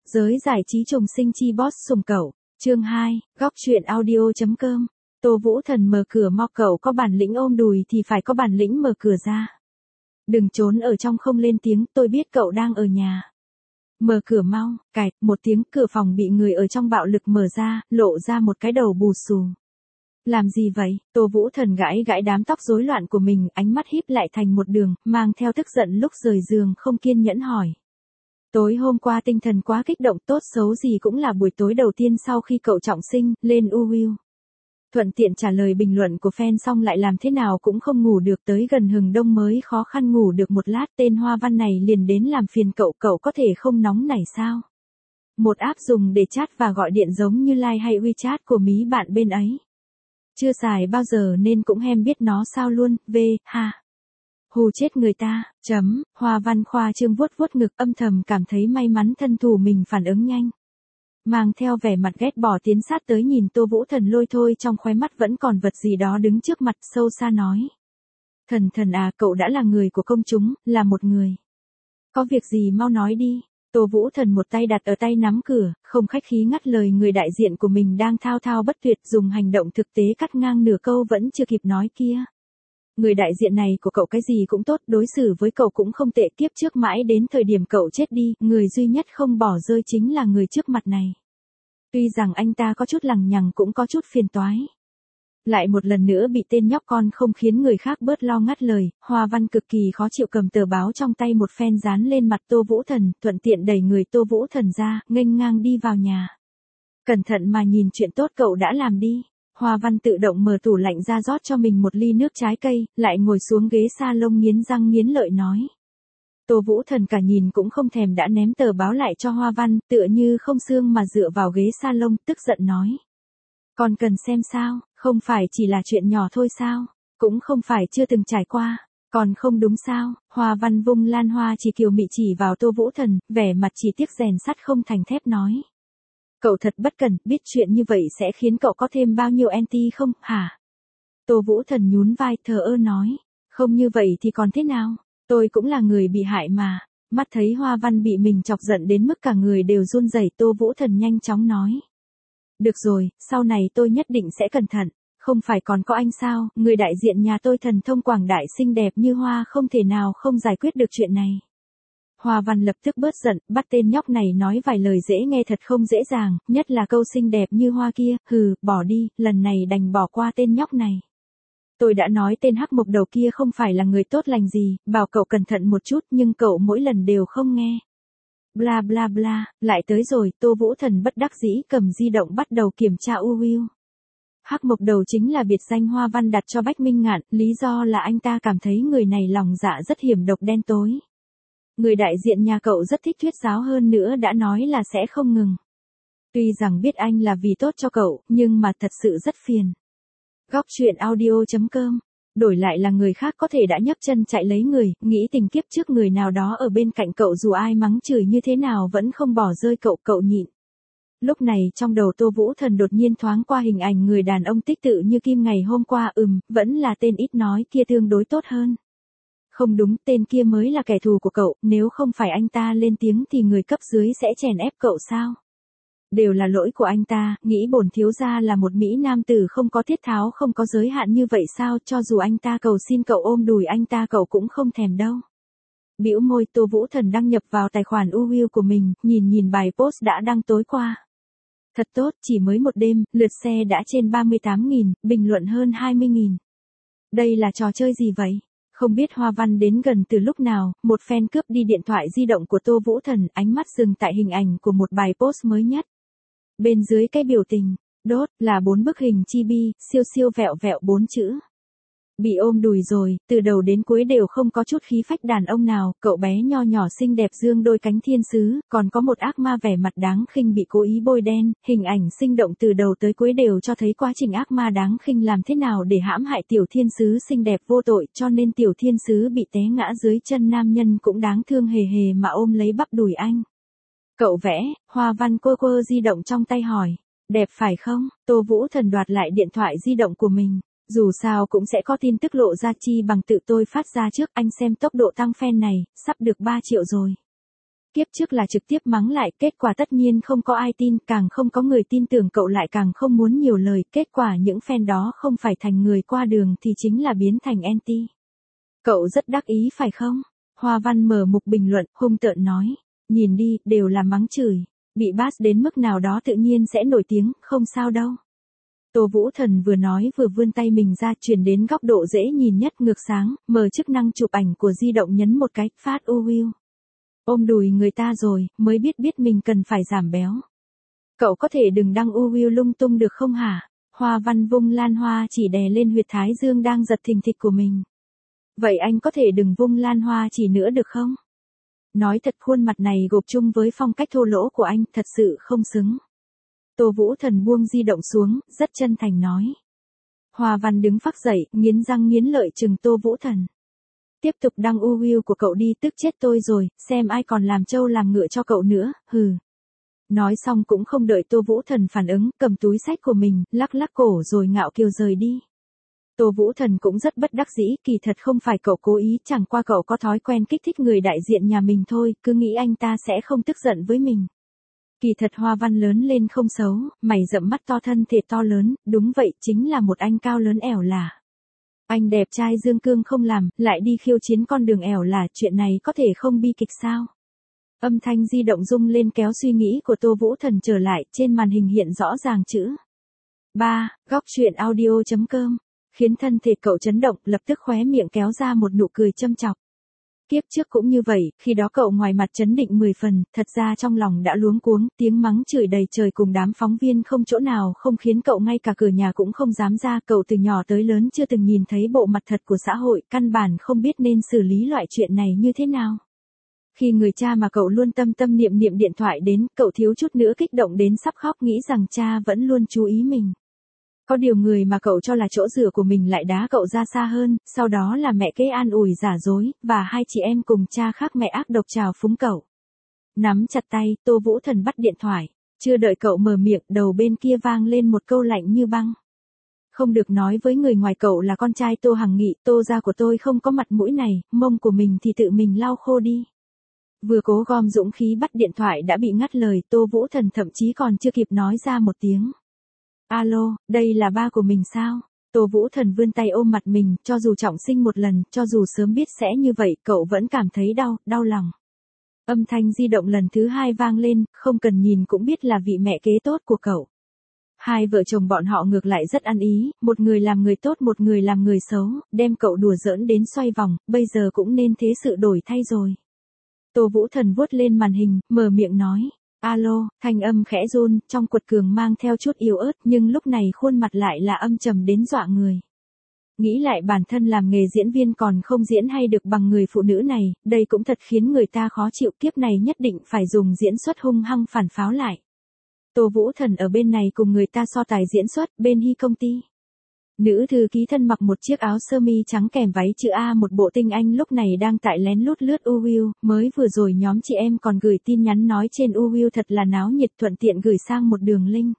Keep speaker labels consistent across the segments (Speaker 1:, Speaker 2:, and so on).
Speaker 1: Giới giải trí trùng sinh chi boss sùng cậu. Chương 2, góc truyện audio.com. Tô Vũ Thần mở cửa mau, cậu có bản lĩnh ôm đùi thì phải có bản lĩnh mở cửa ra. Đừng trốn ở trong không lên tiếng, tôi biết cậu đang ở nhà. Mở cửa mau, cạch, một tiếng, cửa phòng bị người ở trong bạo lực mở ra, lộ ra một cái đầu bù xù. Làm gì vậy? Tô Vũ Thần gãi gãi đám tóc rối loạn của mình, ánh mắt híp lại thành một đường, mang theo tức giận lúc rời giường không kiên nhẫn hỏi. Tối hôm qua tinh thần quá kích động, tốt xấu gì cũng là buổi tối đầu tiên sau khi cậu trọng sinh, lên UU. Thuận tiện trả lời bình luận của fan xong lại làm thế nào cũng không ngủ được, tới gần hừng đông mới khó khăn ngủ được một lát, tên Hoa Văn này liền đến làm phiền cậu, cậu có thể không nóng nảy sao? Một app dùng để chat và gọi điện giống như Line hay WeChat của mí bạn bên ấy. Chưa xài bao giờ nên cũng hem biết nó sao luôn, ha. Hù chết người ta, Hoa Văn khoa trương vuốt vuốt ngực, âm thầm cảm thấy may mắn thân thủ mình phản ứng nhanh. Mang theo vẻ mặt ghét bỏ tiến sát tới nhìn Tô Vũ Thần lôi thôi, trong khóe mắt vẫn còn vật gì đó đứng trước mặt, sâu xa nói. Thần à, cậu đã là người của công chúng, là một người. Có việc gì mau nói đi. Tô Vũ Thần một tay đặt ở tay nắm cửa, không khách khí ngắt lời người đại diện của mình đang thao thao bất tuyệt, dùng hành động thực tế cắt ngang nửa câu vẫn chưa kịp nói kia. Người đại diện này của cậu cái gì cũng tốt, đối xử với cậu cũng không tệ, kiếp trước mãi đến thời điểm cậu chết đi, người duy nhất không bỏ rơi chính là người trước mặt này. Tuy rằng anh ta có chút lằng nhằng cũng có chút phiền toái. Lại một lần nữa bị tên nhóc con không khiến người khác bớt lo ngắt lời, Hoa Văn cực kỳ khó chịu cầm tờ báo trong tay một phen dán lên mặt Tô Vũ Thần, thuận tiện đẩy người Tô Vũ Thần ra, nghênh ngang đi vào nhà. Cẩn thận mà nhìn, chuyện tốt cậu đã làm đi. Hoa Văn tự động mở tủ lạnh ra rót cho mình một ly nước trái cây, lại ngồi xuống ghế salon nghiến răng nghiến lợi nói. Tô Vũ Thần cả nhìn cũng không thèm đã ném tờ báo lại cho Hoa Văn, tựa như không xương mà dựa vào ghế salon, tức giận nói. Còn cần xem sao, không phải chỉ là chuyện nhỏ thôi sao, cũng không phải chưa từng trải qua, còn không đúng sao? Hoa Văn vung lan hoa chỉ kiều mị chỉ vào Tô Vũ Thần, vẻ mặt chỉ tiếc rèn sắt không thành thép nói. Cậu thật bất cẩn, biết chuyện như vậy sẽ khiến cậu có thêm bao nhiêu anti không, hả? Tô Vũ Thần nhún vai thờ ơ nói, không như vậy thì còn thế nào, tôi cũng là người bị hại mà. Mắt thấy Hoa Văn bị mình chọc giận đến mức cả người đều run rẩy, Tô Vũ Thần nhanh chóng nói. Được rồi, sau này tôi nhất định sẽ cẩn thận, không phải còn có anh sao, người đại diện nhà tôi thần thông quảng đại xinh đẹp như hoa, không thể nào không giải quyết được chuyện này. Hoa Văn lập tức bớt giận, bắt tên nhóc này nói vài lời dễ nghe thật không dễ dàng, nhất là câu xinh đẹp như hoa kia, bỏ đi, lần này đành bỏ qua tên nhóc này. Tôi đã nói tên hắc mộc đầu kia không phải là người tốt lành gì, bảo cậu cẩn thận một chút nhưng cậu mỗi lần đều không nghe. Bla bla bla, lại tới rồi, Tô Vũ Thần bất đắc dĩ cầm di động bắt đầu kiểm tra UU. Hắc mộc đầu chính là biệt danh Hoa Văn đặt cho Bách Minh Ngạn, lý do là anh ta cảm thấy người này lòng dạ rất hiểm độc đen tối. Người đại diện nhà cậu rất thích thuyết giáo, hơn nữa đã nói là sẽ không ngừng. Tuy rằng biết anh là vì tốt cho cậu, nhưng mà thật sự rất phiền. Góc truyện audio.com. Đổi lại là người khác có thể đã nhấc chân chạy lấy người, nghĩ tình kiếp trước người nào đó ở bên cạnh cậu dù ai mắng chửi như thế nào vẫn không bỏ rơi cậu, cậu nhịn. Lúc này trong đầu Tô Vũ Thần đột nhiên thoáng qua hình ảnh người đàn ông tích tự như kim ngày hôm qua, vẫn là tên ít nói kia tương đối tốt hơn. Không đúng, tên kia mới là kẻ thù của cậu, nếu không phải anh ta lên tiếng thì người cấp dưới sẽ chèn ép cậu sao? Đều là lỗi của anh ta, nghĩ bổn thiếu gia là một mỹ nam tử không có tiết tháo không có giới hạn như vậy sao, cho dù anh ta cầu xin cậu ôm đùi anh ta cậu cũng không thèm đâu. Bĩu môi, Tô Vũ Thần đăng nhập vào tài khoản UU của mình, nhìn bài post đã đăng tối qua. Thật tốt, chỉ mới một đêm, lượt xe đã trên 38.000, bình luận hơn 20.000. Đây là trò chơi gì vậy? Không biết Hoa Văn đến gần từ lúc nào, một fan cướp đi điện thoại di động của Tô Vũ Thần, ánh mắt dừng tại hình ảnh của một bài post mới nhất. Bên dưới cái biểu tình, đốt, là 4 bức hình chibi, siêu siêu vẹo vẹo 4 chữ. Bị ôm đùi rồi, từ đầu đến cuối đều không có chút khí phách đàn ông nào, cậu bé nho nhỏ xinh đẹp dương đôi cánh thiên sứ, còn có một ác ma vẻ mặt đáng khinh bị cố ý bôi đen, hình ảnh sinh động từ đầu tới cuối đều cho thấy quá trình ác ma đáng khinh làm thế nào để hãm hại tiểu thiên sứ xinh đẹp vô tội, cho nên tiểu thiên sứ bị té ngã dưới chân nam nhân cũng đáng thương hề hề mà ôm lấy bắp đùi anh. Cậu vẽ, Hoa Văn quơ quơ di động trong tay hỏi, đẹp phải không? Tô Vũ Thần đoạt lại điện thoại di động của mình. Dù sao cũng sẽ có tin tức lộ ra, chi bằng tự tôi phát ra trước, anh xem tốc độ tăng fan này, sắp được 3 triệu rồi. Kiếp trước là trực tiếp mắng lại, kết quả tất nhiên không có ai tin, càng không có người tin tưởng cậu lại càng không muốn nhiều lời, kết quả những fan đó không phải thành người qua đường thì chính là biến thành anti. Cậu rất đắc ý phải không? Hoa Văn mở mục bình luận, hung tợn nói. Nhìn đi, đều là mắng chửi. Bị bass đến mức nào đó tự nhiên sẽ nổi tiếng, không sao đâu. Tô Vũ Thần vừa nói vừa vươn tay mình ra chuyển đến góc độ dễ nhìn nhất ngược sáng, mở chức năng chụp ảnh của di động nhấn một cái, phát uwiu. Ôm đùi người ta rồi, mới biết mình cần phải giảm béo. Cậu có thể đừng đăng uwiu lung tung được không hả? Hoa Văn vung lan hoa chỉ đè lên huyệt thái dương đang giật thình thịch của mình. Vậy anh có thể đừng vung lan hoa chỉ nữa được không? Nói thật khuôn mặt này gộp chung với phong cách thô lỗ của anh thật sự không xứng. Tô Vũ Thần buông di động xuống, rất chân thành nói. Hoa Văn đứng phác dậy, nghiến răng nghiến lợi trừng Tô Vũ Thần. Tiếp tục đăng uwiu của cậu đi, tức chết tôi rồi, xem ai còn làm trâu làm ngựa cho cậu nữa, hừ. Nói xong cũng không đợi Tô Vũ Thần phản ứng, cầm túi xách của mình, lắc lắc cổ rồi ngạo kiều rời đi. Tô Vũ Thần cũng rất bất đắc dĩ, kỳ thật không phải cậu cố ý, chẳng qua cậu có thói quen kích thích người đại diện nhà mình thôi, cứ nghĩ anh ta sẽ không tức giận với mình. Kỳ thật Hoa Văn lớn lên không xấu, mày rậm mắt to thân thể to lớn, đúng vậy, chính là một anh cao lớn ẻo lả. Anh đẹp trai dương cương không làm, lại đi khiêu chiến con đường ẻo lả, chuyện này có thể không bi kịch sao? Âm thanh di động rung lên kéo suy nghĩ của Tô Vũ Thần trở lại, trên màn hình hiện rõ ràng chữ 3, góc truyện audio.com, khiến thân thể cậu chấn động, lập tức khóe miệng kéo ra một nụ cười châm chọc. Kiếp trước cũng như vậy, khi đó cậu ngoài mặt chấn định 10 phần, thật ra trong lòng đã luống cuống, tiếng mắng chửi đầy trời cùng đám phóng viên không chỗ nào không khiến cậu ngay cả cửa nhà cũng không dám ra, cậu từ nhỏ tới lớn chưa từng nhìn thấy bộ mặt thật của xã hội, căn bản không biết nên xử lý loại chuyện này như thế nào. Khi người cha mà cậu luôn tâm tâm niệm niệm điện thoại đến, cậu thiếu chút nữa kích động đến sắp khóc, nghĩ rằng cha vẫn luôn chú ý mình. Có điều người mà cậu cho là chỗ dựa của mình lại đá cậu ra xa hơn, sau đó là mẹ kế an ủi giả dối, và hai chị em cùng cha khác mẹ ác độc trào phúng cậu. Nắm chặt tay, Tô Vũ Thần bắt điện thoại. Chưa đợi cậu mở miệng, đầu bên kia vang lên một câu lạnh như băng. Không được nói với người ngoài cậu là con trai Tô Hằng Nghị, Tô gia của tôi không có mặt mũi này, mông của mình thì tự mình lau khô đi. Vừa cố gom dũng khí bắt điện thoại đã bị ngắt lời, Tô Vũ Thần thậm chí còn chưa kịp nói ra một tiếng. Alo, đây là ba của mình sao? Tô Vũ Thần vươn tay ôm mặt mình, cho dù trọng sinh một lần, cho dù sớm biết sẽ như vậy, cậu vẫn cảm thấy đau lòng. Âm thanh di động lần thứ hai vang lên, không cần nhìn cũng biết là vị mẹ kế tốt của cậu. Hai vợ chồng bọn họ ngược lại rất ăn ý, một người làm người tốt một người làm người xấu, đem cậu đùa giỡn đến xoay vòng, bây giờ cũng nên thế sự đổi thay rồi. Tô Vũ Thần vuốt lên màn hình, mở miệng nói. Alo, thanh âm khẽ run, trong quật cường mang theo chút yếu ớt, nhưng lúc này khuôn mặt lại là âm trầm đến dọa người. Nghĩ lại bản thân làm nghề diễn viên còn không diễn hay được bằng người phụ nữ này, đây cũng thật khiến người ta khó chịu, kiếp này nhất định phải dùng diễn xuất hung hăng phản pháo lại. Tô Vũ Thần ở bên này cùng người ta so tài diễn xuất, bên Hy công ty. Nữ thư ký thân mặc một chiếc áo sơ mi trắng kèm váy chữ A, một bộ tinh anh lúc này đang tại lén lút lướt uwiu, mới vừa rồi nhóm chị em còn gửi tin nhắn nói trên uwiu thật là náo nhiệt, thuận tiện gửi sang một đường link.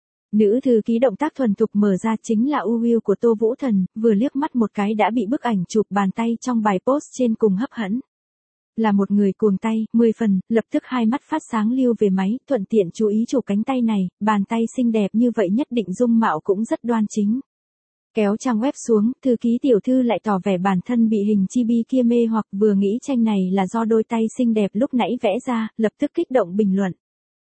Speaker 1: Nữ thư ký động tác thuần thục mở ra chính là uwiu của Tô Vũ Thần, vừa liếc mắt một cái đã bị bức ảnh chụp bàn tay trong bài post trên cùng hấp dẫn. Là một người cuồng tay, 10 phần, lập tức hai mắt phát sáng lưu về máy, thuận tiện chú ý chụp cánh tay này, bàn tay xinh đẹp như vậy nhất định dung mạo cũng rất đoan chính. Kéo trang web xuống, thư ký tiểu thư lại tỏ vẻ bản thân bị hình chibi kia mê hoặc, vừa nghĩ tranh này là do đôi tay xinh đẹp lúc nãy vẽ ra, lập tức kích động bình luận.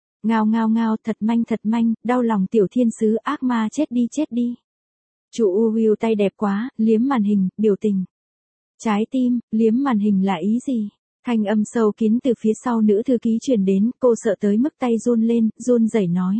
Speaker 1: Ngao, thật manh, đau lòng tiểu thiên sứ, ác ma chết đi. Chủ uwiu tay đẹp quá, liếm màn hình, biểu tình. Trái tim, liếm màn hình là ý gì? Thanh âm sâu kín từ phía sau nữ thư ký truyền đến, cô sợ tới mức tay run lên, run rẩy nói.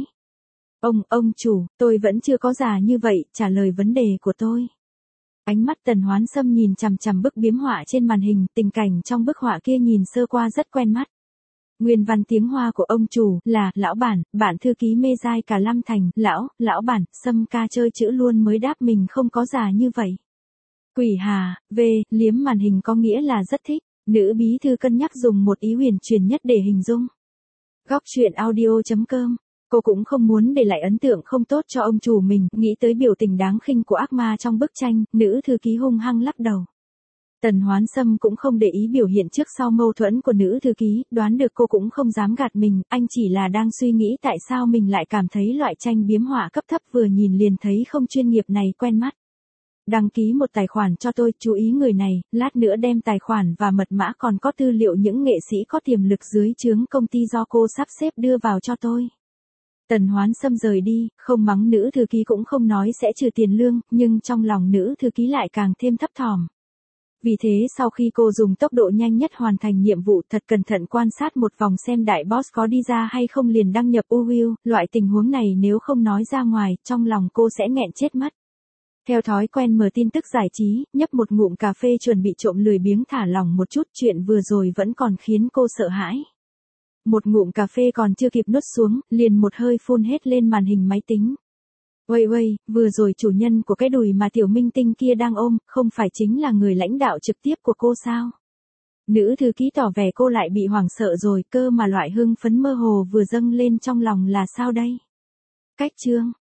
Speaker 1: Ông chủ, tôi vẫn chưa có già như vậy, trả lời vấn đề của tôi. Ánh mắt Tần Hoán Sâm nhìn chằm chằm bức biếm họa trên màn hình, tình cảnh trong bức họa kia nhìn sơ qua rất quen mắt. Nguyên văn tiếng Hoa của ông chủ là, lão bản, bạn thư ký mê dai cả Lâm Thành, lão bản, Sâm ca chơi chữ luôn mới đáp mình không có già như vậy. Quỷ hà, liếm màn hình có nghĩa là rất thích, nữ bí thư cân nhắc dùng một ý huyền truyền nhất để hình dung. Góc truyện audio.com. Cô cũng không muốn để lại ấn tượng không tốt cho ông chủ mình, nghĩ tới biểu tình đáng khinh của ác ma trong bức tranh, nữ thư ký hung hăng lắc đầu. Tần Hoán Sâm cũng không để ý biểu hiện trước sau mâu thuẫn của nữ thư ký, đoán được cô cũng không dám gạt mình, anh chỉ là đang suy nghĩ tại sao mình lại cảm thấy loại tranh biếm họa cấp thấp vừa nhìn liền thấy không chuyên nghiệp này quen mắt. Đăng ký một tài khoản cho tôi, chú ý người này, lát nữa đem tài khoản và mật mã còn có tư liệu những nghệ sĩ có tiềm lực dưới trướng công ty do cô sắp xếp đưa vào cho tôi. Tần Hoán Sâm rời đi, không mắng nữ thư ký cũng không nói sẽ trừ tiền lương, nhưng trong lòng nữ thư ký lại càng thêm thấp thỏm. Vì thế sau khi cô dùng tốc độ nhanh nhất hoàn thành nhiệm vụ thật cẩn thận quan sát một vòng xem đại boss có đi ra hay không liền đăng nhập UWIL, loại tình huống này nếu không nói ra ngoài, trong lòng cô sẽ nghẹn chết mất. Theo thói quen mở tin tức giải trí, nhấp một ngụm cà phê chuẩn bị trộm lười biếng thả lỏng một chút, chuyện vừa rồi vẫn còn khiến cô sợ hãi. Một ngụm cà phê còn chưa kịp nuốt xuống, liền một hơi phun hết lên màn hình máy tính. Uầy, vừa rồi chủ nhân của cái đùi mà tiểu minh tinh kia đang ôm, không phải chính là người lãnh đạo trực tiếp của cô sao? Nữ thư ký tỏ vẻ cô lại bị hoảng sợ rồi, cơ mà loại hưng phấn mơ hồ vừa dâng lên trong lòng là sao đây? Cách chương